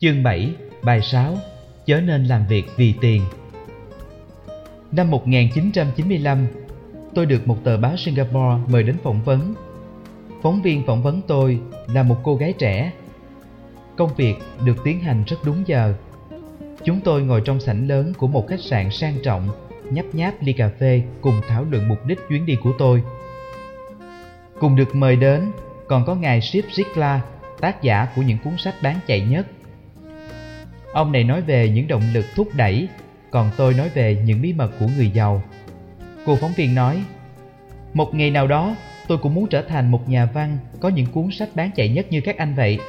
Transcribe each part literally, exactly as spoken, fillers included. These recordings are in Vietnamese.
Chương bảy, bài sáu, chớ nên làm việc vì tiền. Năm một nghìn chín trăm chín mươi lăm, tôi được một tờ báo Singapore mời đến phỏng vấn. Phóng viên phỏng vấn tôi là một cô gái trẻ. Công việc được tiến hành rất đúng giờ. Chúng tôi ngồi trong sảnh lớn của một khách sạn sang trọng, nhấp nháp ly cà phê cùng thảo luận mục đích chuyến đi của tôi. Cùng được mời đến còn có ngài Ship Zikla, tác giả của những cuốn sách bán chạy nhất. Ông này nói về những động lực thúc đẩy, còn tôi nói về những bí mật của người giàu. Cô phóng viên nói, một ngày nào đó tôi cũng muốn trở thành một nhà văn có những cuốn sách bán chạy nhất như các anh vậy.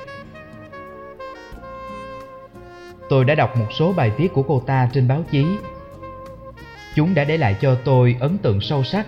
Tôi đã đọc một số bài viết của cô ta trên báo chí. Chúng đã để lại cho tôi ấn tượng sâu sắc.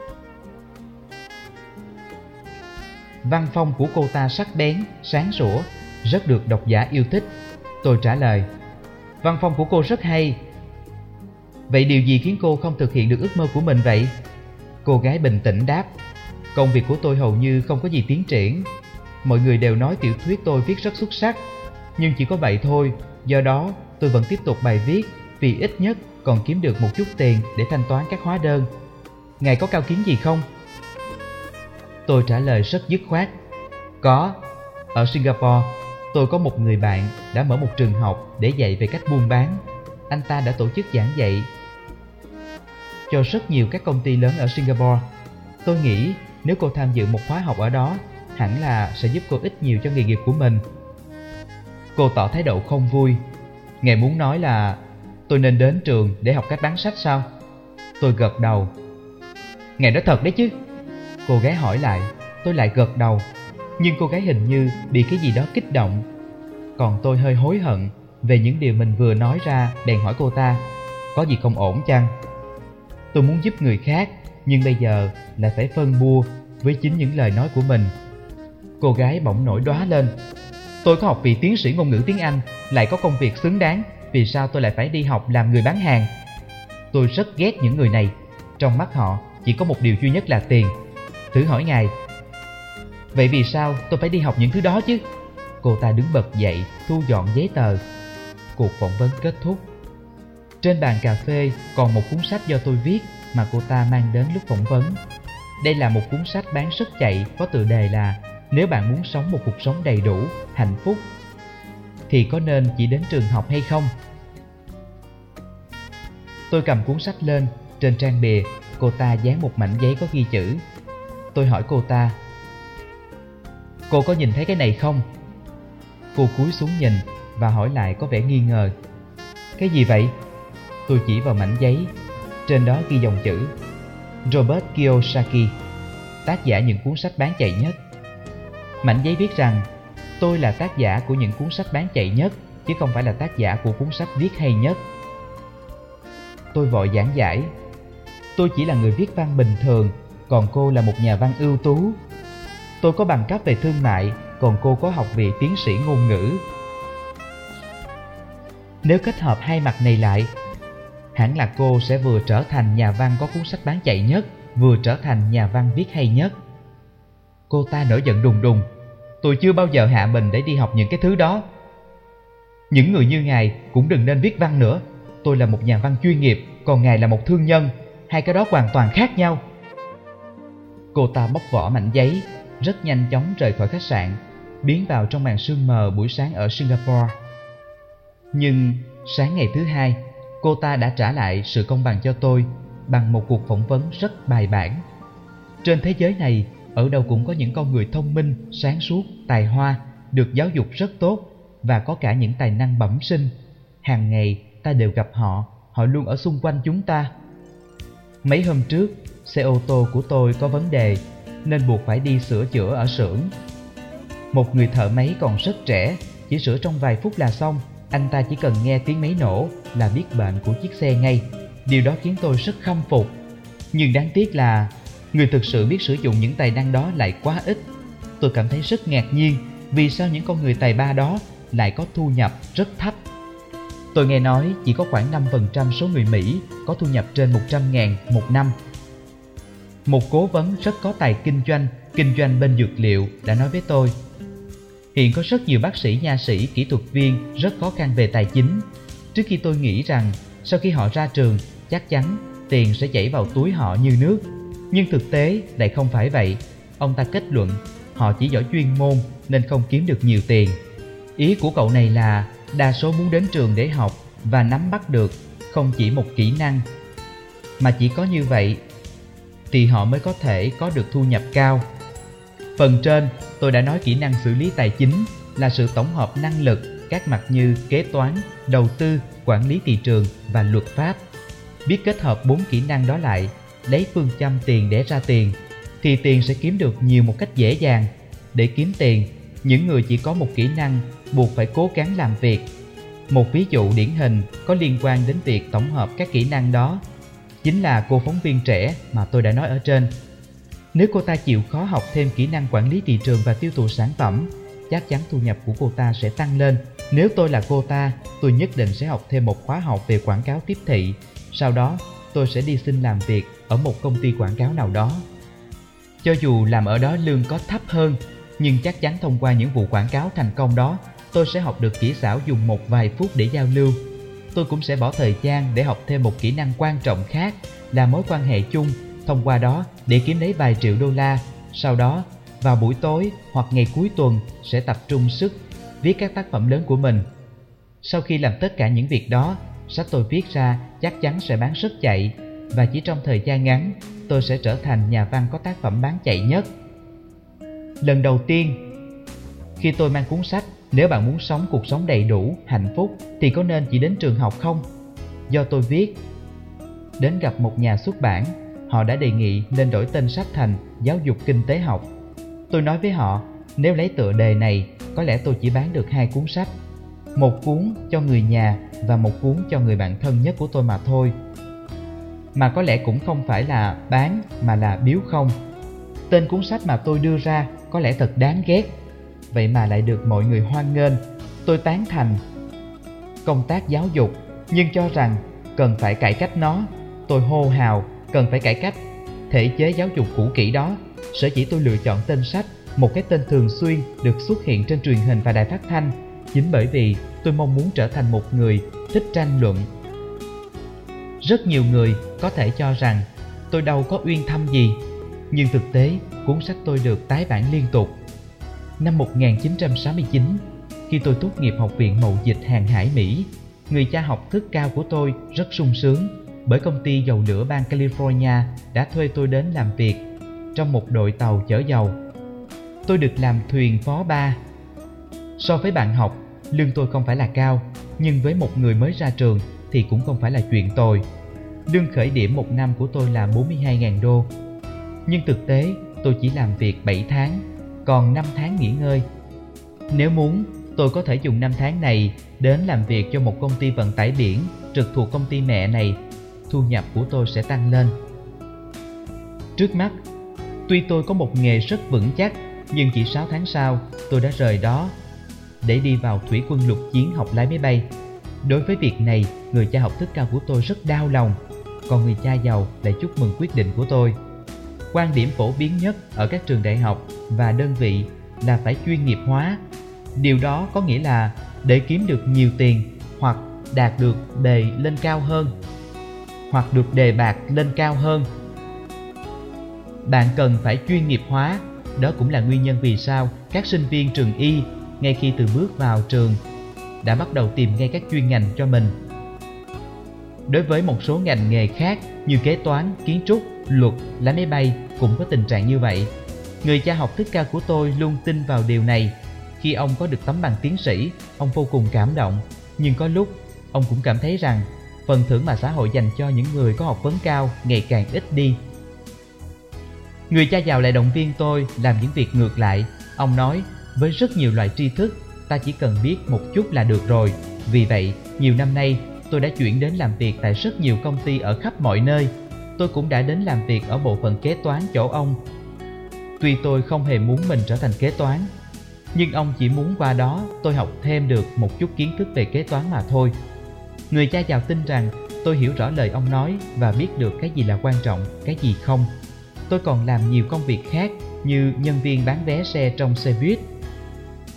Văn phong của cô ta sắc bén, sáng sủa, rất được độc giả yêu thích. Tôi trả lời, văn phong của cô rất hay. Vậy điều gì khiến cô không thực hiện được ước mơ của mình vậy? Cô gái bình tĩnh đáp, công việc của tôi hầu như không có gì tiến triển. Mọi người đều nói tiểu thuyết tôi viết rất xuất sắc, nhưng chỉ có vậy thôi. Do đó tôi vẫn tiếp tục bài viết, vì ít nhất còn kiếm được một chút tiền để thanh toán các hóa đơn. Ngài có cao kiến gì không? Tôi trả lời rất dứt khoát, có. Ở Singapore, tôi có một người bạn đã mở một trường học để dạy về cách buôn bán. Anh ta đã tổ chức giảng dạy cho rất nhiều các công ty lớn ở Singapore. Tôi nghĩ nếu cô tham dự một khóa học ở đó, hẳn là sẽ giúp cô ích nhiều cho nghề nghiệp của mình. Cô tỏ thái độ không vui. Ngài muốn nói là tôi nên đến trường để học cách bán sách sao? Tôi gật đầu. Ngài nói thật đấy chứ? Cô gái hỏi lại. Tôi lại gật đầu. Nhưng cô gái hình như bị cái gì đó kích động. Còn tôi hơi hối hận về những điều mình vừa nói ra, bèn hỏi cô ta, có gì không ổn chăng? Tôi muốn giúp người khác, nhưng bây giờ lại phải phân bua với chính những lời nói của mình. Cô gái bỗng nổi đoá lên. Tôi có học vị tiến sĩ ngôn ngữ tiếng Anh, lại có công việc xứng đáng, vì sao tôi lại phải đi học làm người bán hàng? Tôi rất ghét những người này. Trong mắt họ chỉ có một điều duy nhất là tiền. Thử hỏi ngài, vậy vì sao tôi phải đi học những thứ đó chứ? Cô ta đứng bật dậy, thu dọn giấy tờ. Cuộc phỏng vấn kết thúc. Trên bàn cà phê còn một cuốn sách do tôi viết mà cô ta mang đến lúc phỏng vấn. Đây là một cuốn sách bán rất chạy, có tựa đề là Nếu bạn muốn sống một cuộc sống đầy đủ, hạnh phúc, thì có nên chỉ đến trường học hay không? Tôi cầm cuốn sách lên. Trên trang bìa, cô ta dán một mảnh giấy có ghi chữ. Tôi hỏi cô ta, cô có nhìn thấy cái này không? Cô cúi xuống nhìn và hỏi lại có vẻ nghi ngờ, cái gì vậy? Tôi chỉ vào mảnh giấy. Trên đó ghi dòng chữ Robert Kiyosaki, tác giả những cuốn sách bán chạy nhất. Mảnh giấy viết rằng tôi là tác giả của những cuốn sách bán chạy nhất, chứ không phải là tác giả của cuốn sách viết hay nhất. Tôi vội giảng giải, tôi chỉ là người viết văn bình thường, còn cô là một nhà văn ưu tú. Tôi có bằng cấp về thương mại, còn cô có học vị tiến sĩ ngôn ngữ. Nếu kết hợp hai mặt này lại, hẳn là cô sẽ vừa trở thành nhà văn có cuốn sách bán chạy nhất, vừa trở thành nhà văn viết hay nhất. Cô ta nổi giận đùng đùng. Tôi chưa bao giờ hạ mình để đi học những cái thứ đó. Những người như ngài cũng đừng nên viết văn nữa. Tôi là một nhà văn chuyên nghiệp, còn ngài là một thương nhân. Hai cái đó hoàn toàn khác nhau. Cô ta bóc vỏ mảnh giấy, rất nhanh chóng rời khỏi khách sạn, biến vào trong màn sương mờ buổi sáng ở Singapore. Nhưng sáng ngày thứ hai, cô ta đã trả lại sự công bằng cho tôi bằng một cuộc phỏng vấn rất bài bản. Trên thế giới này, ở đâu cũng có những con người thông minh, sáng suốt, tài hoa, được giáo dục rất tốt và có cả những tài năng bẩm sinh. Hàng ngày ta đều gặp họ, họ luôn ở xung quanh chúng ta. Mấy hôm trước, xe ô tô của tôi có vấn đề nên buộc phải đi sửa chữa ở xưởng. Một người thợ máy còn rất trẻ, chỉ sửa trong vài phút là xong. Anh ta chỉ cần nghe tiếng máy nổ là biết bệnh của chiếc xe ngay. Điều đó khiến tôi rất khâm phục. Nhưng đáng tiếc là người thực sự biết sử dụng những tài năng đó lại quá ít. Tôi cảm thấy rất ngạc nhiên vì sao những con người tài ba đó lại có thu nhập rất thấp. Tôi nghe nói chỉ có khoảng năm phần trăm số người Mỹ có thu nhập trên một trăm ngàn một năm. Một cố vấn rất có tài kinh doanh, kinh doanh bên dược liệu đã nói với tôi, Hiện có rất nhiều bác sĩ, nha sĩ, kỹ thuật viên rất khó khăn về tài chính. Trước khi tôi nghĩ rằng sau khi họ ra trường, chắc chắn tiền sẽ chảy vào túi họ như nước. Nhưng thực tế lại không phải vậy. Ông ta kết luận họ chỉ giỏi chuyên môn nên không kiếm được nhiều tiền. Ý của cậu này là đa số muốn đến trường để học và nắm bắt được không chỉ một kỹ năng, mà chỉ có như vậy thì họ mới có thể có được thu nhập cao. Phần trên tôi đã nói kỹ năng xử lý tài chính là sự tổng hợp năng lực các mặt như kế toán, đầu tư, quản lý thị trường và luật pháp. Biết kết hợp bốn kỹ năng đó lại, lấy phương châm tiền để ra tiền, thì tiền sẽ kiếm được nhiều một cách dễ dàng. Để kiếm tiền, những người chỉ có một kỹ năng buộc phải cố gắng làm việc. Một ví dụ điển hình có liên quan đến việc tổng hợp các kỹ năng đó chính là cô phóng viên trẻ mà tôi đã nói ở trên. Nếu cô ta chịu khó học thêm kỹ năng quản lý thị trường và tiêu thụ sản phẩm, chắc chắn thu nhập của cô ta sẽ tăng lên. Nếu tôi là cô ta, tôi nhất định sẽ học thêm một khóa học về quảng cáo tiếp thị. Sau đó, tôi sẽ đi xin làm việc ở một công ty quảng cáo nào đó. Cho dù làm ở đó lương có thấp hơn, nhưng chắc chắn thông qua những vụ quảng cáo thành công đó, tôi sẽ học được kỹ xảo dùng một vài phút để giao lưu. Tôi cũng sẽ bỏ thời gian để học thêm một kỹ năng quan trọng khác là mối quan hệ chung, thông qua đó để kiếm lấy vài triệu đô la. Sau đó, vào buổi tối hoặc ngày cuối tuần sẽ tập trung sức viết các tác phẩm lớn của mình. Sau khi làm tất cả những việc đó, sách tôi viết ra chắc chắn sẽ bán rất chạy, và chỉ trong thời gian ngắn, tôi sẽ trở thành nhà văn có tác phẩm bán chạy nhất. Lần đầu tiên, khi tôi mang cuốn sách Nếu bạn muốn sống cuộc sống đầy đủ, hạnh phúc thì có nên chỉ đến trường học không? Do tôi viết, đến gặp một nhà xuất bản, họ đã đề nghị nên đổi tên sách thành Giáo dục kinh tế học. Tôi nói với họ, nếu lấy tựa đề này, có lẽ tôi chỉ bán được hai cuốn sách. Một cuốn cho người nhà và một cuốn cho người bạn thân nhất của tôi mà thôi. Mà có lẽ cũng không phải là bán mà là biếu không. Tên cuốn sách mà tôi đưa ra có lẽ thật đáng ghét, vậy mà lại được mọi người hoan nghênh. Tôi tán thành công tác giáo dục, nhưng cho rằng cần phải cải cách nó. Tôi hô hào cần phải cải cách thể chế giáo dục cũ kỹ đó. Sở dĩ tôi lựa chọn tên sách, một cái tên thường xuyên được xuất hiện trên truyền hình và đài phát thanh, chính bởi vì tôi mong muốn trở thành một người thích tranh luận. Rất nhiều người có thể cho rằng tôi đâu có uyên thâm gì, nhưng thực tế cuốn sách tôi được tái bản liên tục. Năm một nghìn chín trăm sáu mươi chín, khi tôi tốt nghiệp Học viện Mậu Dịch Hàng hải Mỹ, người cha học thức cao của tôi rất sung sướng bởi công ty dầu lửa bang California đã thuê tôi đến làm việc trong một đội tàu chở dầu. Tôi được làm thuyền phó ba. So với bạn học, lương tôi không phải là cao, nhưng với một người mới ra trường thì cũng không phải là chuyện tồi. Lương khởi điểm một năm của tôi là bốn mươi hai nghìn đô. Nhưng thực tế tôi chỉ làm việc bảy tháng, còn năm tháng nghỉ ngơi. Nếu muốn, tôi có thể dùng năm tháng này đến làm việc cho một công ty vận tải biển trực thuộc công ty mẹ này. Thu nhập của tôi sẽ tăng lên. Trước mắt, tuy tôi có một nghề rất vững chắc, nhưng chỉ sáu tháng sau tôi đã rời đó để đi vào thủy quân lục chiến học lái máy bay. Đối với việc này, người cha học thức cao của tôi rất đau lòng, còn người cha giàu lại chúc mừng quyết định của tôi. Quan điểm phổ biến nhất ở các trường đại học và đơn vị là phải chuyên nghiệp hóa. Điều đó có nghĩa là để kiếm được nhiều tiền hoặc đạt được đề lên cao hơn, hoặc được đề bạt lên cao hơn, bạn cần phải chuyên nghiệp hóa. Đó cũng là nguyên nhân vì sao các sinh viên trường y ngay khi từ bước vào trường đã bắt đầu tìm ngay các chuyên ngành cho mình. Đối với một số ngành nghề khác như kế toán, kiến trúc, luật, lái máy bay cũng có tình trạng như vậy. Người cha học thức cao của tôi luôn tin vào điều này. Khi ông có được tấm bằng tiến sĩ, ông vô cùng cảm động, nhưng có lúc ông cũng cảm thấy rằng phần thưởng mà xã hội dành cho những người có học vấn cao ngày càng ít đi. Người cha giàu lại động viên tôi làm những việc ngược lại. Ông nói, với rất nhiều loại tri thức, ta chỉ cần biết một chút là được rồi. Vì vậy, nhiều năm nay, tôi đã chuyển đến làm việc tại rất nhiều công ty ở khắp mọi nơi. Tôi cũng đã đến làm việc ở bộ phận kế toán chỗ ông. Tuy tôi không hề muốn mình trở thành kế toán, nhưng ông chỉ muốn qua đó tôi học thêm được một chút kiến thức về kế toán mà thôi. Người cha giàu tin rằng tôi hiểu rõ lời ông nói và biết được cái gì là quan trọng, cái gì không. Tôi còn làm nhiều công việc khác như nhân viên bán vé xe trong xe buýt.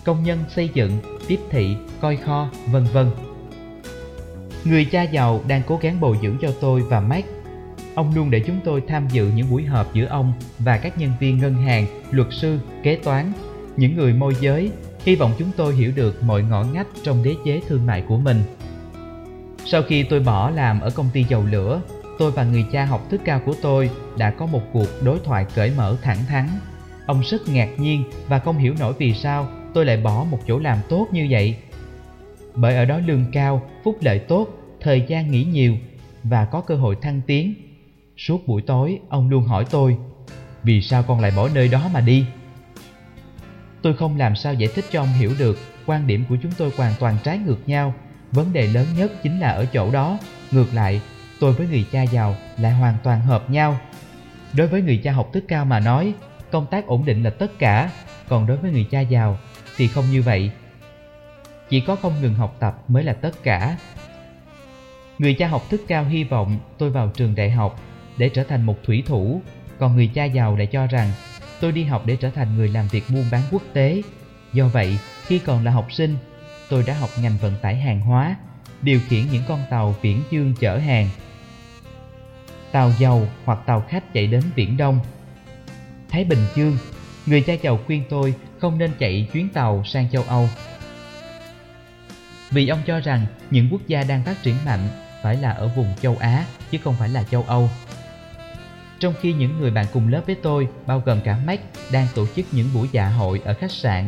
công nhân xây dựng, tiếp thị, coi kho, vân vân. Người cha giàu đang cố gắng bồi dưỡng cho tôi và Mac. Ông luôn để chúng tôi tham dự những buổi họp giữa ông và các nhân viên ngân hàng, luật sư, kế toán, những người môi giới, hy vọng chúng tôi hiểu được mọi ngõ ngách trong đế chế thương mại của mình. Sau khi tôi bỏ làm ở công ty dầu lửa, tôi và người cha học thức cao của tôi đã có một cuộc đối thoại cởi mở thẳng thắn. Ông rất ngạc nhiên và không hiểu nổi vì sao tôi lại bỏ một chỗ làm tốt như vậy. Bởi ở đó lương cao, phúc lợi tốt, thời gian nghỉ nhiều và có cơ hội thăng tiến. Suốt buổi tối, ông luôn hỏi tôi, vì sao con lại bỏ nơi đó mà đi? Tôi không làm sao giải thích cho ông hiểu được, quan điểm của chúng tôi hoàn toàn trái ngược nhau. Vấn đề lớn nhất chính là ở chỗ đó. Ngược lại, tôi với người cha giàu lại hoàn toàn hợp nhau. Đối với người cha học thức cao mà nói, công tác ổn định là tất cả, còn đối với người cha giàu thì không như vậy. Chỉ có không ngừng học tập mới là tất cả. Người cha học thức cao hy vọng tôi vào trường đại học để trở thành một thủy thủ, còn người cha giàu lại cho rằng tôi đi học để trở thành người làm việc buôn bán quốc tế. Do vậy, khi còn là học sinh, tôi đã học ngành vận tải hàng hóa, điều khiển những con tàu viễn dương chở hàng, tàu dầu hoặc tàu khách chạy đến Viễn Đông, Thái Bình Dương. Người cha giàu khuyên tôi không nên chạy chuyến tàu sang châu Âu, vì ông cho rằng những quốc gia đang phát triển mạnh phải là ở vùng châu Á chứ không phải là châu Âu. Trong khi những người bạn cùng lớp với tôi, bao gồm cả Mac, đang tổ chức những buổi dạ hội ở khách sạn,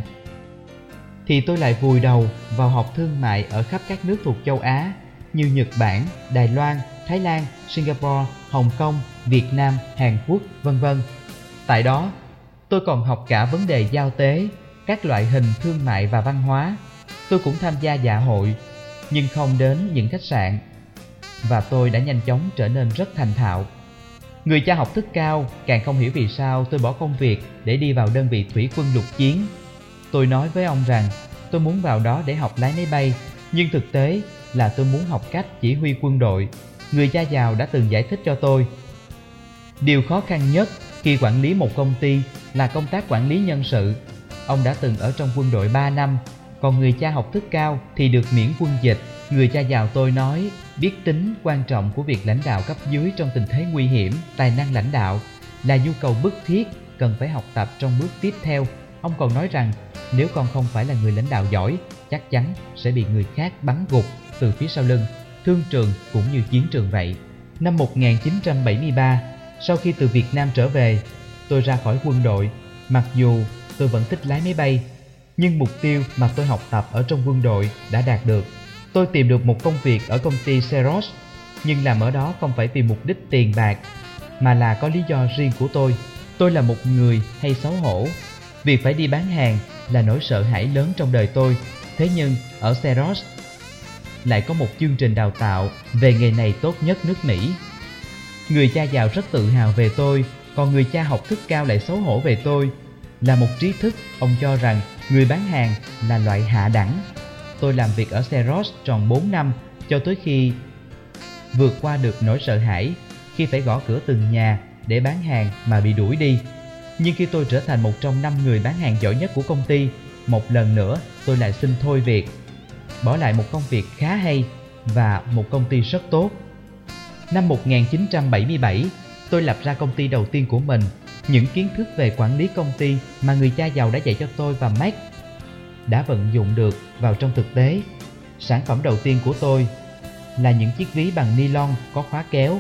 thì tôi lại vùi đầu vào học thương mại ở khắp các nước thuộc châu Á như Nhật Bản, Đài Loan, Thái Lan, Singapore, Hồng Kông, Việt Nam, Hàn Quốc, vân vân. Tại đó, tôi còn học cả vấn đề giao tế, các loại hình thương mại và văn hóa. Tôi cũng tham gia dạ hội, nhưng không đến những khách sạn, và tôi đã nhanh chóng trở nên rất thành thạo. Người cha học thức cao càng không hiểu vì sao tôi bỏ công việc để đi vào đơn vị thủy quân lục chiến. Tôi nói với ông rằng tôi muốn vào đó để học lái máy bay, nhưng thực tế là tôi muốn học cách chỉ huy quân đội. Người cha giàu đã từng giải thích cho tôi. Điều khó khăn nhất khi quản lý một công ty là công tác quản lý nhân sự. Ông đã từng ở trong quân đội ba năm, còn người cha học thức cao thì được miễn quân dịch. Người cha giàu tôi nói biết tính quan trọng của việc lãnh đạo cấp dưới trong tình thế nguy hiểm. Tài năng lãnh đạo là nhu cầu bức thiết cần phải học tập trong bước tiếp theo. Ông còn nói rằng nếu con không phải là người lãnh đạo giỏi, chắc chắn sẽ bị người khác bắn gục từ phía sau lưng, thương trường cũng như chiến trường vậy. Năm một nghìn chín trăm bảy mươi ba, sau khi từ Việt Nam trở về, tôi ra khỏi quân đội. Mặc dù tôi vẫn thích lái máy bay, nhưng mục tiêu mà tôi học tập ở trong quân đội đã đạt được. Tôi tìm được một công việc ở công ty Xerox, nhưng làm ở đó không phải vì mục đích tiền bạc, mà là có lý do riêng của tôi. Tôi là một người hay xấu hổ. Việc phải đi bán hàng là nỗi sợ hãi lớn trong đời tôi. Thế nhưng ở Xerox lại có một chương trình đào tạo về nghề này tốt nhất nước Mỹ. Người cha giàu rất tự hào về tôi, còn người cha học thức cao lại xấu hổ về tôi. Là một trí thức, ông cho rằng người bán hàng là loại hạ đẳng. Tôi làm việc ở Xerox tròn bốn năm, cho tới khi vượt qua được nỗi sợ hãi khi phải gõ cửa từng nhà để bán hàng mà bị đuổi đi. Nhưng khi tôi trở thành một trong năm người bán hàng giỏi nhất của công ty, một lần nữa tôi lại xin thôi việc, bỏ lại một công việc khá hay và một công ty rất tốt. Năm một nghìn chín trăm bảy mươi bảy, tôi lập ra công ty đầu tiên của mình. Những kiến thức về quản lý công ty mà người cha giàu đã dạy cho tôi và Mac đã vận dụng được vào trong thực tế. Sản phẩm đầu tiên của tôi là những chiếc ví bằng nylon có khóa kéo.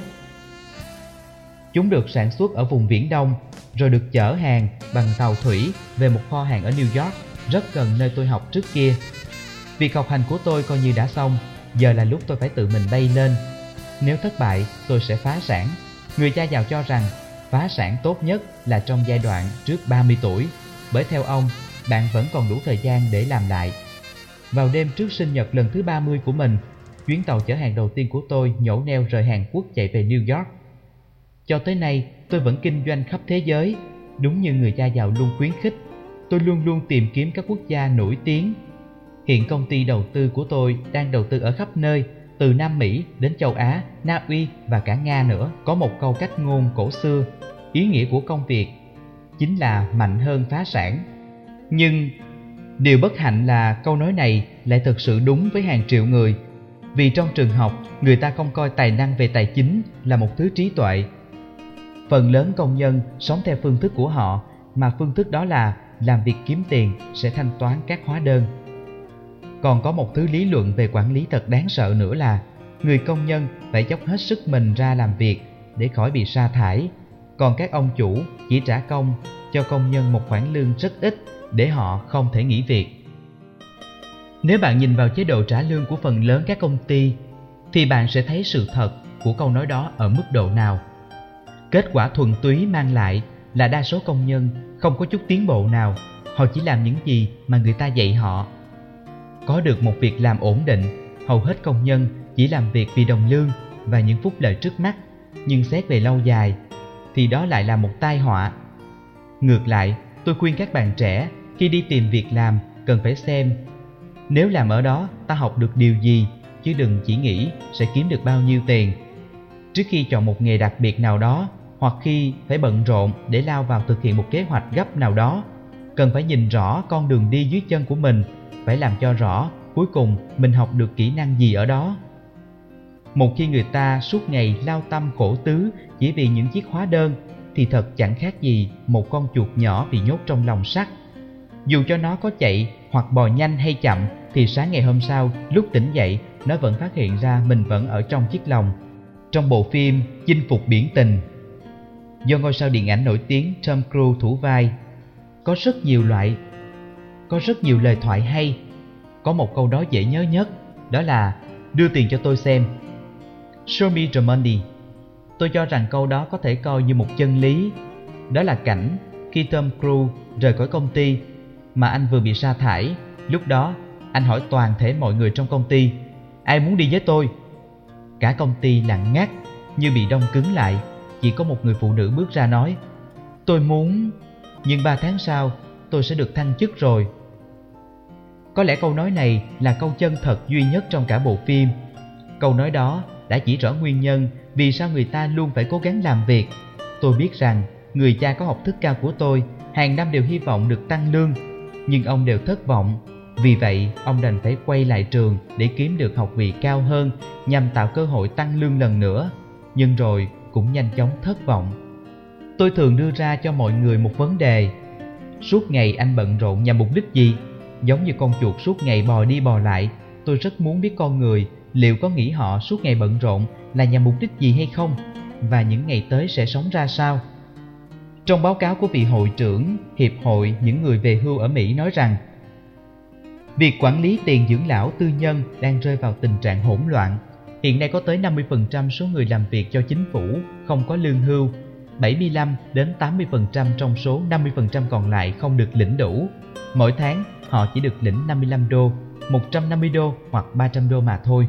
Chúng được sản xuất ở vùng Viễn Đông, rồi được chở hàng bằng tàu thủy về một kho hàng ở New York, rất gần nơi tôi học trước kia. Việc học hành của tôi coi như đã xong, giờ là lúc tôi phải tự mình bay lên. Nếu thất bại, tôi sẽ phá sản. Người cha giàu cho rằng phá sản tốt nhất là trong giai đoạn trước ba mươi tuổi, bởi theo ông, bạn vẫn còn đủ thời gian để làm lại. Vào đêm trước sinh nhật lần thứ ba mươi của mình, chuyến tàu chở hàng đầu tiên của tôi nhổ neo rời Hàn Quốc chạy về New York. Cho tới nay, tôi vẫn kinh doanh khắp thế giới. Đúng như người cha giàu luôn khuyến khích, tôi luôn luôn tìm kiếm các quốc gia nổi tiếng. Hiện công ty đầu tư của tôi đang đầu tư ở khắp nơi, từ Nam Mỹ đến châu Á, Na Uy và cả Nga nữa. Có một câu cách ngôn cổ xưa, ý nghĩa của công việc chính là mạnh hơn phá sản. Nhưng Điều bất hạnh là câu nói này lại thực sự đúng với hàng triệu người. Vì trong trường học, người ta không coi tài năng về tài chính là một thứ trí tuệ. Phần lớn công nhân sống theo phương thức của họ, mà phương thức đó là làm việc kiếm tiền sẽ thanh toán các hóa đơn. Còn có một thứ lý luận về quản lý thật đáng sợ nữa là người công nhân phải dốc hết sức mình ra làm việc để khỏi bị sa thải, còn các ông chủ chỉ trả công cho công nhân một khoản lương rất ít để họ không thể nghỉ việc. Nếu bạn nhìn vào chế độ trả lương của phần lớn các công ty thì bạn sẽ thấy sự thật của câu nói đó ở mức độ nào. Kết quả thuần túy mang lại là đa số công nhân không có chút tiến bộ nào, họ chỉ làm những gì mà người ta dạy họ. Có được một việc làm ổn định, hầu hết công nhân chỉ làm việc vì đồng lương và những phúc lợi trước mắt, nhưng xét về lâu dài thì đó lại là một tai họa. Ngược lại, tôi khuyên các bạn trẻ khi đi tìm việc làm cần phải xem nếu làm ở đó ta học được điều gì, chứ đừng chỉ nghĩ sẽ kiếm được bao nhiêu tiền. Trước khi chọn một nghề đặc biệt nào đó, hoặc khi phải bận rộn để lao vào thực hiện một kế hoạch gấp nào đó, cần phải nhìn rõ con đường đi dưới chân của mình, phải làm cho rõ cuối cùng mình học được kỹ năng gì ở đó. Một khi người ta suốt ngày lao tâm khổ tứ chỉ vì những chiếc hóa đơn thì thật chẳng khác gì một con chuột nhỏ bị nhốt trong lồng sắt. Dù cho nó có chạy hoặc bò nhanh hay chậm thì sáng ngày hôm sau lúc tỉnh dậy nó vẫn phát hiện ra mình vẫn ở trong chiếc lồng. Trong bộ phim Chinh phục biển tình, do ngôi sao điện ảnh nổi tiếng Tom Cruise thủ vai, có rất nhiều loại, có rất nhiều lời thoại hay. Có một câu đó dễ nhớ nhất, đó là đưa tiền cho tôi xem. Show me the money. Tôi cho rằng câu đó có thể coi như một chân lý. Đó là cảnh khi Tom Cruise rời khỏi công ty mà anh vừa bị sa thải. Lúc đó anh hỏi toàn thể mọi người trong công ty: ai muốn đi với tôi? Cả công ty lặng ngắt như bị đông cứng lại. Chỉ có một người phụ nữ bước ra nói: tôi muốn, nhưng ba tháng sau tôi sẽ được thăng chức rồi. Có lẽ câu nói này là câu chân thật duy nhất trong cả bộ phim. Câu nói đó đã chỉ rõ nguyên nhân vì sao người ta luôn phải cố gắng làm việc. Tôi biết rằng người cha có học thức cao của tôi hàng năm đều hy vọng được tăng lương, nhưng ông đều thất vọng. Vì vậy ông đành phải quay lại trường để kiếm được học vị cao hơn nhằm tạo cơ hội tăng lương lần nữa, nhưng rồi cũng nhanh chóng thất vọng. Tôi thường đưa ra cho mọi người một vấn đề: suốt ngày anh bận rộn nhằm mục đích gì? Giống như con chuột suốt ngày bò đi bò lại, tôi rất muốn biết con người liệu có nghĩ họ suốt ngày bận rộn là nhằm mục đích gì hay không, và những ngày tới sẽ sống ra sao. Trong báo cáo của vị hội trưởng Hiệp hội những người về hưu ở Mỹ nói rằng việc quản lý tiền dưỡng lão tư nhân đang rơi vào tình trạng hỗn loạn. Hiện nay có tới năm mươi phần trăm số người làm việc cho chính phủ không có lương hưu, bảy mươi lăm đến tám mươi phần trăm trong số năm mươi phần trăm còn lại không được lĩnh đủ. Mỗi tháng họ chỉ được lĩnh năm mươi lăm đô, một trăm năm mươi đô hoặc ba trăm đô mà thôi.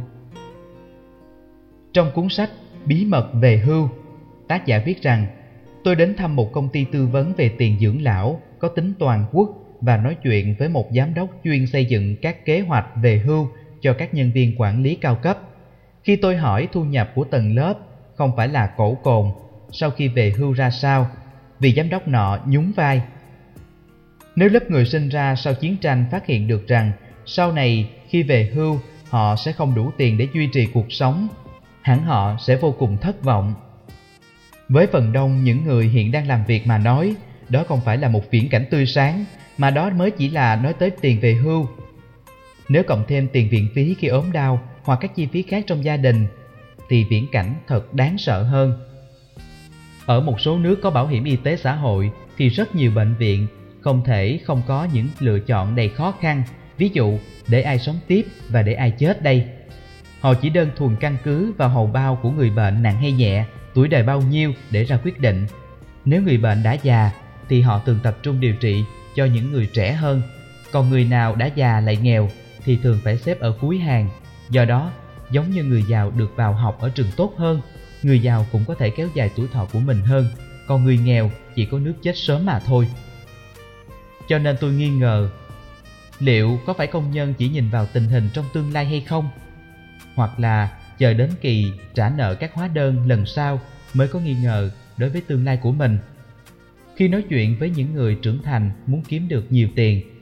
Trong cuốn sách Bí mật về hưu, tác giả viết rằng: tôi đến thăm một công ty tư vấn về tiền dưỡng lão có tính toàn quốc và nói chuyện với một giám đốc chuyên xây dựng các kế hoạch về hưu cho các nhân viên quản lý cao cấp. Khi tôi hỏi thu nhập của tầng lớp không phải là cổ cồn sau khi về hưu ra sao, vị giám đốc nọ nhún vai: nếu lớp người sinh ra sau chiến tranh phát hiện được rằng sau này khi về hưu họ sẽ không đủ tiền để duy trì cuộc sống, hẳn họ sẽ vô cùng thất vọng. Với phần đông những người hiện đang làm việc mà nói, đó không phải là một viễn cảnh tươi sáng, mà đó mới chỉ là nói tới tiền về hưu. Nếu cộng thêm tiền viện phí khi ốm đau hoặc các chi phí khác trong gia đình, thì viễn cảnh thật đáng sợ hơn. Ở một số nước có bảo hiểm y tế xã hội thì rất nhiều bệnh viện không thể không có những lựa chọn đầy khó khăn. Ví dụ, để ai sống tiếp và để ai chết đây? Họ chỉ đơn thuần căn cứ vào hầu bao của người bệnh nặng hay nhẹ, tuổi đời bao nhiêu để ra quyết định. Nếu người bệnh đã già thì họ thường tập trung điều trị cho những người trẻ hơn, còn người nào đã già lại nghèo thì thường phải xếp ở cuối hàng. Do đó, giống như người giàu được vào học ở trường tốt hơn, người giàu cũng có thể kéo dài tuổi thọ của mình hơn, còn người nghèo chỉ có nước chết sớm mà thôi. Cho nên tôi nghi ngờ, liệu có phải công nhân chỉ nhìn vào tình hình trong tương lai hay không? Hoặc là chờ đến kỳ trả nợ các hóa đơn lần sau mới có nghi ngờ đối với tương lai của mình. Khi nói chuyện với những người trưởng thành muốn kiếm được nhiều tiền,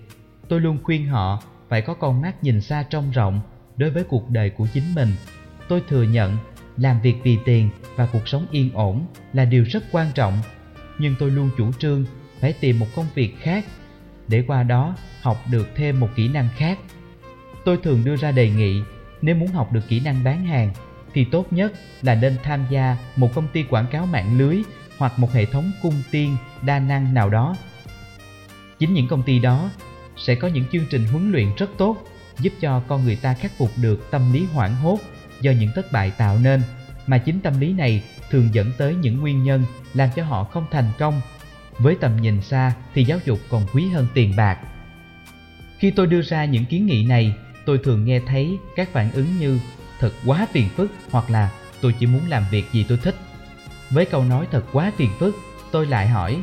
Tôi luôn khuyên họ phải có con mắt nhìn xa trông rộng đối với cuộc đời của chính mình. Tôi thừa nhận làm việc vì tiền và cuộc sống yên ổn là điều rất quan trọng, nhưng tôi luôn chủ trương phải tìm một công việc khác để qua đó học được thêm một kỹ năng khác. Tôi thường đưa ra đề nghị nếu muốn học được kỹ năng bán hàng thì tốt nhất là nên tham gia một công ty quảng cáo mạng lưới hoặc một hệ thống cung tiên đa năng nào đó. Chính những công ty đó sẽ có những chương trình huấn luyện rất tốt, giúp cho con người ta khắc phục được tâm lý hoảng hốt do những thất bại tạo nên, mà chính tâm lý này thường dẫn tới những nguyên nhân làm cho họ không thành công. Với tầm nhìn xa thì giáo dục còn quý hơn tiền bạc. Khi tôi đưa ra những kiến nghị này, tôi thường nghe thấy các phản ứng như thật quá phiền phức hoặc là tôi chỉ muốn làm việc gì tôi thích. Với câu nói thật quá phiền phức, tôi lại hỏi: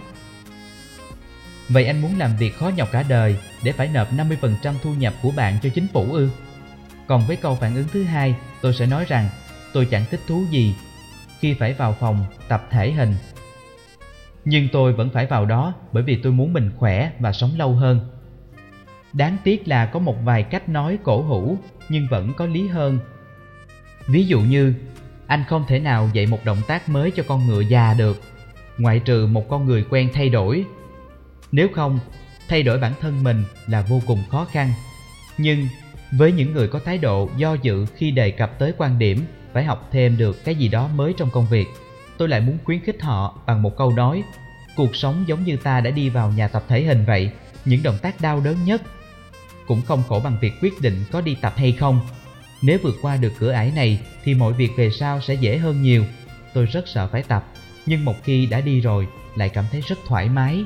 vậy anh muốn làm việc khó nhọc cả đời để phải nộp năm mươi phần trăm thu nhập của bạn cho chính phủ ư? Còn với câu phản ứng thứ hai, tôi sẽ nói rằng tôi chẳng thích thú gì khi phải vào phòng tập thể hình, nhưng tôi vẫn phải vào đó bởi vì tôi muốn mình khỏe và sống lâu hơn. Đáng tiếc là có một vài cách nói cổ hủ nhưng vẫn có lý hơn. Ví dụ như, anh không thể nào dạy một động tác mới cho con ngựa già được, ngoại trừ một con người quen thay đổi. Nếu không, thay đổi bản thân mình là vô cùng khó khăn. Nhưng với những người có thái độ do dự khi đề cập tới quan điểm phải học thêm được cái gì đó mới trong công việc, tôi lại muốn khuyến khích họ bằng một câu nói: cuộc sống giống như ta đã đi vào nhà tập thể hình vậy, những động tác đau đớn nhất cũng không khổ bằng việc quyết định có đi tập hay không. Nếu vượt qua được cửa ải này thì mọi việc về sau sẽ dễ hơn nhiều. Tôi rất sợ phải tập, nhưng một khi đã đi rồi lại cảm thấy rất thoải mái.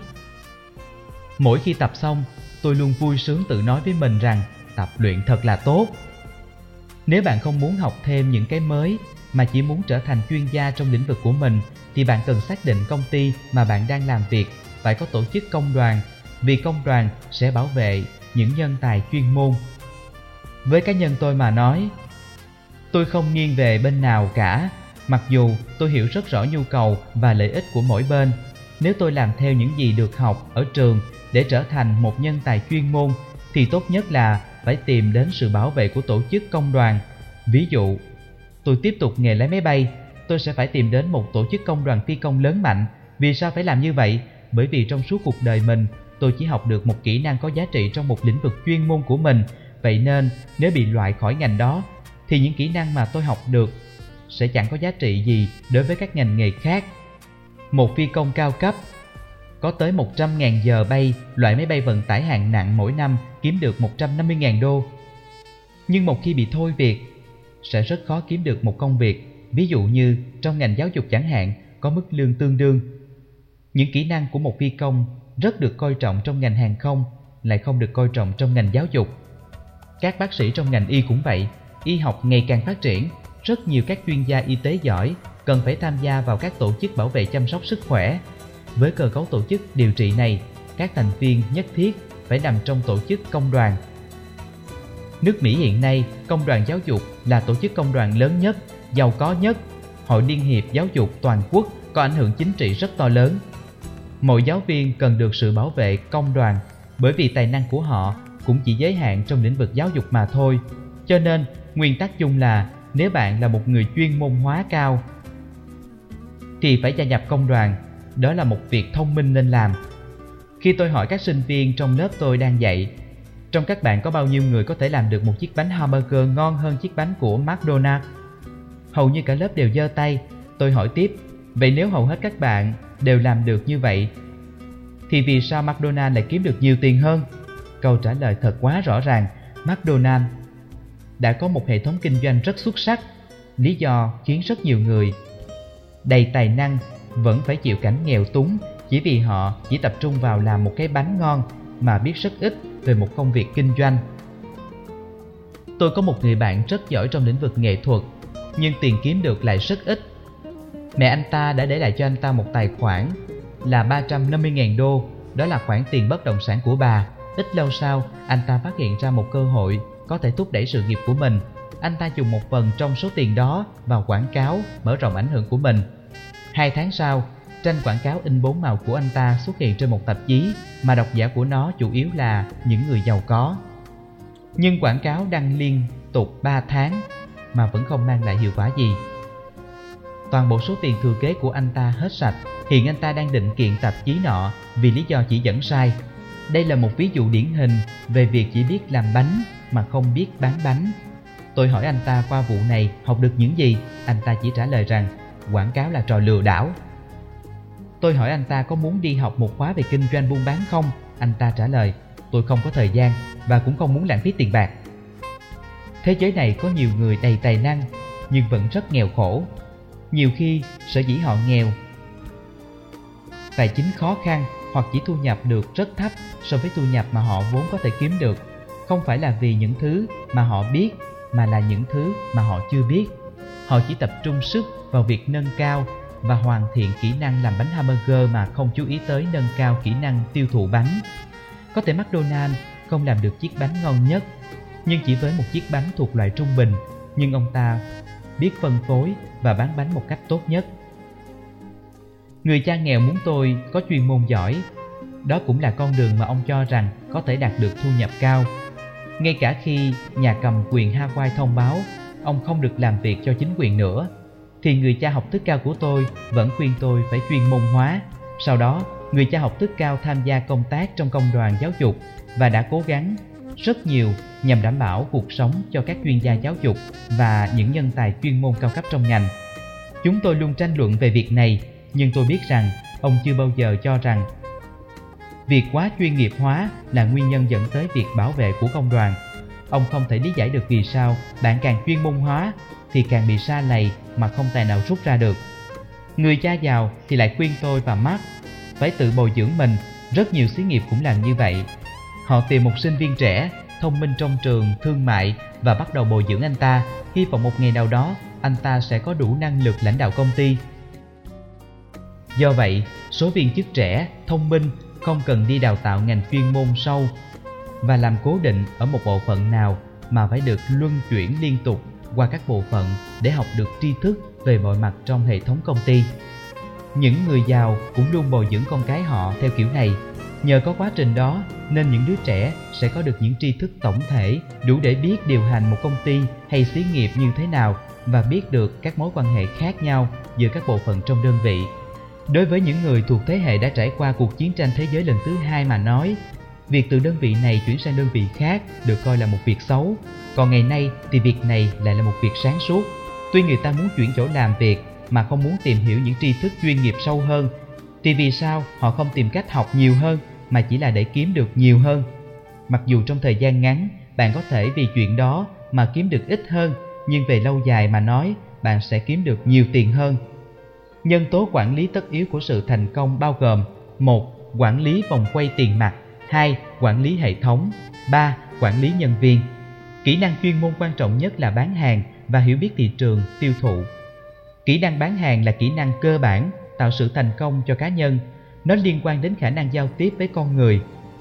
Mỗi khi tập xong, tôi luôn vui sướng tự nói với mình rằng tập luyện thật là tốt. Nếu bạn không muốn học thêm những cái mới mà chỉ muốn trở thành chuyên gia trong lĩnh vực của mình, thì bạn cần xác định công ty mà bạn đang làm việc phải có tổ chức công đoàn, vì công đoàn sẽ bảo vệ những nhân tài chuyên môn. Với cá nhân tôi mà nói, tôi không nghiêng về bên nào cả, mặc dù tôi hiểu rất rõ nhu cầu và lợi ích của mỗi bên. Nếu tôi làm theo những gì được học ở trường để trở thành một nhân tài chuyên môn, thì tốt nhất là phải tìm đến sự bảo vệ của tổ chức công đoàn. Ví dụ, tôi tiếp tục nghề lái máy bay, tôi sẽ phải tìm đến một tổ chức công đoàn phi công lớn mạnh. Vì sao phải làm như vậy? Bởi vì trong suốt cuộc đời mình, tôi chỉ học được một kỹ năng có giá trị trong một lĩnh vực chuyên môn của mình. Vậy nên, nếu bị loại khỏi ngành đó, thì những kỹ năng mà tôi học được sẽ chẳng có giá trị gì đối với các ngành nghề khác. Một phi công cao cấp có tới một trăm nghìn giờ bay loại máy bay vận tải hạng nặng mỗi năm kiếm được một trăm năm mươi nghìn đô. Nhưng một khi bị thôi việc, sẽ rất khó kiếm được một công việc, ví dụ như trong ngành giáo dục chẳng hạn, có mức lương tương đương. Những kỹ năng của một phi công rất được coi trọng trong ngành hàng không, lại không được coi trọng trong ngành giáo dục. Các bác sĩ trong ngành y cũng vậy, y học ngày càng phát triển, rất nhiều các chuyên gia y tế giỏi cần phải tham gia vào các tổ chức bảo vệ chăm sóc sức khỏe. Với cơ cấu tổ chức điều trị này, các thành viên nhất thiết phải nằm trong tổ chức công đoàn. Nước Mỹ hiện nay, công đoàn giáo dục là tổ chức công đoàn lớn nhất, giàu có nhất. Hội Liên hiệp Giáo dục Toàn quốc có ảnh hưởng chính trị rất to lớn. Mỗi giáo viên cần được sự bảo vệ công đoàn, bởi vì tài năng của họ cũng chỉ giới hạn trong lĩnh vực giáo dục mà thôi. Cho nên, nguyên tắc chung là nếu bạn là một người chuyên môn hóa cao thì phải gia nhập công đoàn. Đó là một việc thông minh nên làm. Khi tôi hỏi các sinh viên trong lớp tôi đang dạy, trong các bạn có bao nhiêu người có thể làm được một chiếc bánh hamburger ngon hơn chiếc bánh của McDonald's? Hầu như cả lớp đều giơ tay. Tôi hỏi tiếp, vậy nếu hầu hết các bạn đều làm được như vậy, thì vì sao McDonald's lại kiếm được nhiều tiền hơn? Câu trả lời thật quá rõ ràng, McDonald's đã có một hệ thống kinh doanh rất xuất sắc. Lý do khiến rất nhiều người đầy tài năng vẫn phải chịu cảnh nghèo túng chỉ vì họ chỉ tập trung vào làm một cái bánh ngon mà biết rất ít về một công việc kinh doanh. Tôi có một người bạn rất giỏi trong lĩnh vực nghệ thuật, nhưng tiền kiếm được lại rất ít. Mẹ anh ta đã để lại cho anh ta một tài khoản là ba trăm năm mươi nghìn đô, đó là khoản tiền bất động sản của bà. Ít lâu sau, anh ta phát hiện ra một cơ hội có thể thúc đẩy sự nghiệp của mình. Anh ta dùng một phần trong số tiền đó vào quảng cáo, mở rộng ảnh hưởng của mình. Hai tháng sau, tranh quảng cáo in bốn màu của anh ta xuất hiện trên một tạp chí mà độc giả của nó chủ yếu là những người giàu có. Nhưng quảng cáo đăng liên tục ba tháng mà vẫn không mang lại hiệu quả gì. Toàn bộ số tiền thừa kế của anh ta hết sạch. Hiện anh ta đang định kiện tạp chí nọ vì lý do chỉ dẫn sai. Đây là một ví dụ điển hình về việc chỉ biết làm bánh mà không biết bán bánh. Tôi hỏi anh ta qua vụ này học được những gì. Anh ta chỉ trả lời rằng quảng cáo là trò lừa đảo. Tôi hỏi anh ta có muốn đi học một khóa về kinh doanh buôn bán không. Anh ta trả lời tôi không có thời gian và cũng không muốn lãng phí tiền bạc. Thế giới này có nhiều người đầy tài năng nhưng vẫn rất nghèo khổ. Nhiều khi sở dĩ họ nghèo, tài chính khó khăn hoặc chỉ thu nhập được rất thấp so với thu nhập mà họ vốn có thể kiếm được, không phải là vì những thứ mà họ biết mà là những thứ mà họ chưa biết. Họ chỉ tập trung sức vào việc nâng cao và hoàn thiện kỹ năng làm bánh hamburger mà không chú ý tới nâng cao kỹ năng tiêu thụ bánh. Có thể McDonald's không làm được chiếc bánh ngon nhất, nhưng chỉ với một chiếc bánh thuộc loại trung bình, nhưng ông ta biết phân phối và bán bánh một cách tốt nhất. Người cha nghèo muốn tôi có chuyên môn giỏi. Đó cũng là con đường mà ông cho rằng có thể đạt được thu nhập cao. Ngay cả khi nhà cầm quyền Hawaii thông báo ông không được làm việc cho chính quyền nữa, thì người cha học thức cao của tôi vẫn khuyên tôi phải chuyên môn hóa. Sau đó, người cha học thức cao tham gia công tác trong công đoàn giáo dục và đã cố gắng rất nhiều nhằm đảm bảo cuộc sống cho các chuyên gia giáo dục và những nhân tài chuyên môn cao cấp trong ngành. Chúng tôi luôn tranh luận về việc này, nhưng tôi biết rằng ông chưa bao giờ cho rằng việc quá chuyên nghiệp hóa là nguyên nhân dẫn tới việc bảo vệ của công đoàn. Ông không thể lý giải được vì sao bạn càng chuyên môn hóa thì càng bị sa lầy mà không tài nào rút ra được. Người cha giàu thì lại khuyên tôi và Mark phải tự bồi dưỡng mình. Rất nhiều xí nghiệp cũng làm như vậy. Họ tìm một sinh viên trẻ, thông minh trong trường, thương mại và bắt đầu bồi dưỡng anh ta, hy vọng một ngày nào đó anh ta sẽ có đủ năng lực lãnh đạo công ty. Do vậy, số viên chức trẻ, thông minh không cần đi đào tạo ngành chuyên môn sâu và làm cố định ở một bộ phận nào, mà phải được luân chuyển liên tục qua các bộ phận để học được tri thức về mọi mặt trong hệ thống công ty. Những người giàu cũng luôn bồi dưỡng con cái họ theo kiểu này. Nhờ có quá trình đó nên những đứa trẻ sẽ có được những tri thức tổng thể đủ để biết điều hành một công ty hay xí nghiệp như thế nào và biết được các mối quan hệ khác nhau giữa các bộ phận trong đơn vị. Đối với những người thuộc thế hệ đã trải qua cuộc chiến tranh thế giới lần thứ hai mà nói, việc từ đơn vị này chuyển sang đơn vị khác được coi là một việc xấu. Còn ngày nay thì việc này lại là một việc sáng suốt. Tuy người ta muốn chuyển chỗ làm việc mà không muốn tìm hiểu những tri thức chuyên nghiệp sâu hơn, thì vì sao họ không tìm cách học nhiều hơn mà chỉ là để kiếm được nhiều hơn? Mặc dù trong thời gian ngắn bạn có thể vì chuyện đó mà kiếm được ít hơn, nhưng về lâu dài mà nói bạn sẽ kiếm được nhiều tiền hơn. Nhân tố quản lý tất yếu của sự thành công bao gồm: một. Quản lý vòng quay tiền mặt. Hai. Quản lý hệ thống. Ba. Quản lý nhân viên. Kỹ năng chuyên môn quan trọng nhất là bán hàng và hiểu biết thị trường, tiêu thụ. Kỹ năng bán hàng là kỹ năng cơ bản tạo sự thành công cho cá nhân. Nó liên quan đến khả năng giao tiếp với con người.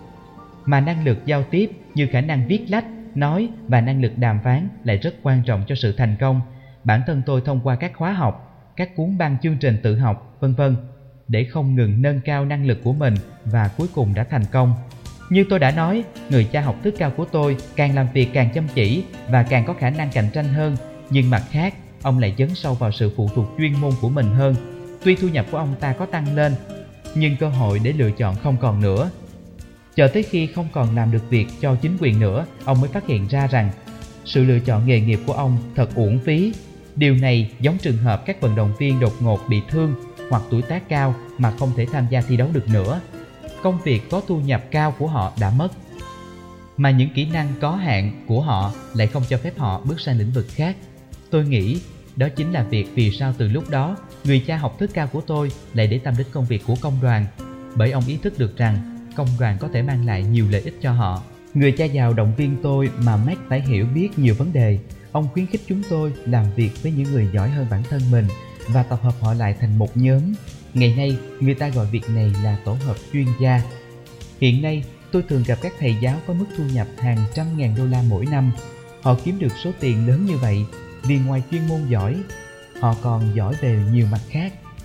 Mà năng lực giao tiếp như khả năng viết lách, nói và năng lực đàm phán lại rất quan trọng cho sự thành công. Bản thân tôi thông qua các khóa học, các cuốn băng chương trình tự học, vân vân để không ngừng nâng cao năng lực của mình và cuối cùng đã thành công. Như tôi đã nói, người cha học thức cao của tôi càng làm việc càng chăm chỉ và càng có khả năng cạnh tranh hơn, nhưng mặt khác, ông lại dấn sâu vào sự phụ thuộc chuyên môn của mình hơn. Tuy thu nhập của ông ta có tăng lên, nhưng cơ hội để lựa chọn không còn nữa. Chờ tới khi không còn làm được việc cho chính quyền nữa, ông mới phát hiện ra rằng sự lựa chọn nghề nghiệp của ông thật uổng phí. Điều này giống trường hợp các vận động viên đột ngột bị thương hoặc tuổi tác cao mà không thể tham gia thi đấu được nữa. Công việc có thu nhập cao của họ đã mất, mà những kỹ năng có hạn của họ lại không cho phép họ bước sang lĩnh vực khác. Tôi nghĩ đó chính là việc vì sao từ lúc đó người cha học thức cao của tôi lại để tâm đến công việc của công đoàn, bởi ông ý thức được rằng công đoàn có thể mang lại nhiều lợi ích cho họ. Người cha giàu động viên tôi mà Mac phải hiểu biết nhiều vấn đề. Ông khuyến khích chúng tôi làm việc với những người giỏi hơn bản thân mình và tập hợp họ lại thành một nhóm. Ngày nay, người ta gọi việc này là tổ hợp chuyên gia. Hiện nay, tôi thường gặp các thầy giáo có mức thu nhập hàng trăm ngàn đô la mỗi năm. Họ kiếm được số tiền lớn như vậy vì ngoài chuyên môn giỏi, họ còn giỏi về nhiều mặt khác.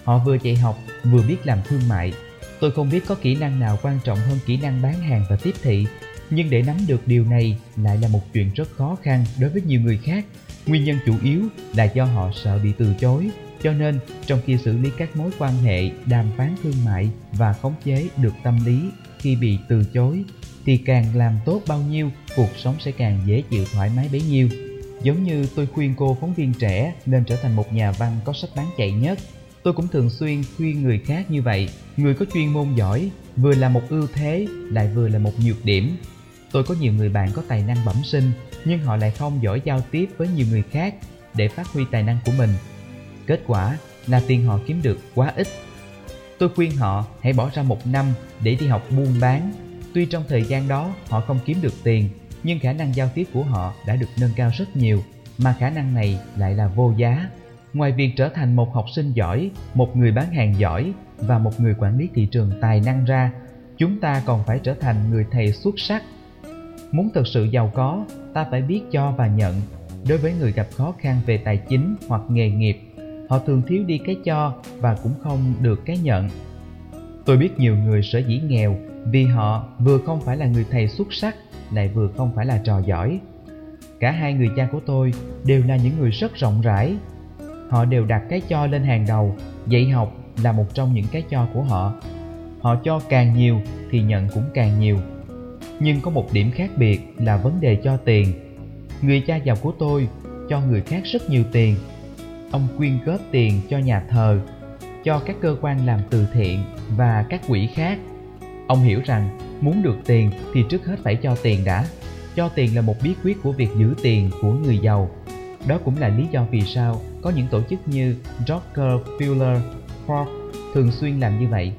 Họ vừa dạy học, vừa biết làm thương mại. Tôi không biết có kỹ năng nào quan trọng hơn kỹ năng bán hàng và tiếp thị, nhưng để nắm được điều này lại là một chuyện rất khó khăn đối với nhiều người khác. Nguyên nhân chủ yếu là do họ sợ bị từ chối, cho nên trong khi xử lý các mối quan hệ, đàm phán thương mại và khống chế được tâm lý khi bị từ chối, thì càng làm tốt bao nhiêu, cuộc sống sẽ càng dễ chịu thoải mái bấy nhiêu. Giống như tôi khuyên cô phóng viên trẻ nên trở thành một nhà văn có sách bán chạy nhất, tôi cũng thường xuyên khuyên người khác như vậy. Người có chuyên môn giỏi vừa là một ưu thế lại vừa là một nhược điểm. Tôi có nhiều người bạn có tài năng bẩm sinh, nhưng họ lại không giỏi giao tiếp với nhiều người khác để phát huy tài năng của mình. Kết quả là tiền họ kiếm được quá ít. Tôi khuyên họ hãy bỏ ra một năm để đi học buôn bán. Tuy trong thời gian đó họ không kiếm được tiền, nhưng khả năng giao tiếp của họ đã được nâng cao rất nhiều, mà khả năng này lại là vô giá. Ngoài việc trở thành một học sinh giỏi, một người bán hàng giỏi và một người quản lý thị trường tài năng ra, chúng ta còn phải trở thành người thầy xuất sắc. Muốn thực sự giàu có, ta phải biết cho và nhận. Đối với người gặp khó khăn về tài chính hoặc nghề nghiệp, họ thường thiếu đi cái cho và cũng không được cái nhận. Tôi biết nhiều người sở dĩ nghèo vì họ vừa không phải là người thầy xuất sắc, lại vừa không phải là trò giỏi. Cả hai người cha của tôi đều là những người rất rộng rãi. Họ đều đặt cái cho lên hàng đầu, dạy học là một trong những cái cho của họ. Họ cho càng nhiều thì nhận cũng càng nhiều. Nhưng có một điểm khác biệt là vấn đề cho tiền. Người cha giàu của tôi cho người khác rất nhiều tiền. Ông quyên góp tiền cho nhà thờ, cho các cơ quan làm từ thiện và các quỹ khác. Ông hiểu rằng muốn được tiền thì trước hết phải cho tiền đã. Cho tiền là một bí quyết của việc giữ tiền của người giàu. Đó cũng là lý do vì sao có những tổ chức như Rockefeller, Ford thường xuyên làm như vậy.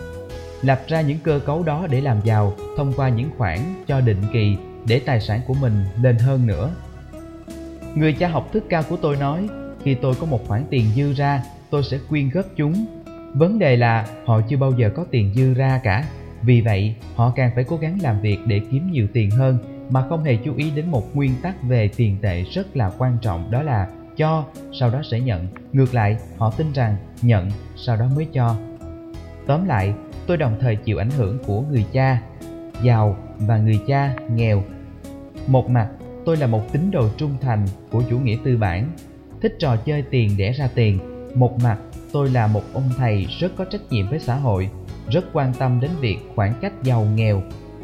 Lập ra những cơ cấu đó để làm giàu thông qua những khoản cho định kỳ để tài sản của mình lên hơn nữa. Người cha học thức cao của tôi nói, khi tôi có một khoản tiền dư ra, tôi sẽ quyên góp chúng. Vấn đề là họ chưa bao giờ có tiền dư ra cả. Vì vậy, họ càng phải cố gắng làm việc để kiếm nhiều tiền hơn, mà không hề chú ý đến một nguyên tắc về tiền tệ rất là quan trọng, đó là cho, sau đó sẽ nhận. Ngược lại, họ tin rằng nhận, sau đó mới cho. Tóm lại, tôi đồng thời chịu ảnh hưởng của người cha giàu và người cha nghèo. Một mặt, tôi là một tín đồ trung thành của chủ nghĩa tư bản, thích trò chơi tiền đẻ ra tiền. Một mặt, tôi là một ông thầy rất có trách nhiệm với xã hội, rất quan tâm đến việc khoảng cách giàu nghèo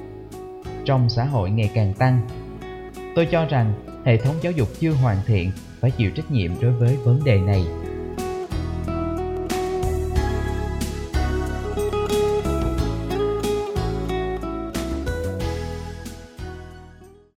trong xã hội ngày càng tăng. Tôi cho rằng hệ thống giáo dục chưa hoàn thiện, phải chịu trách nhiệm đối với vấn đề này.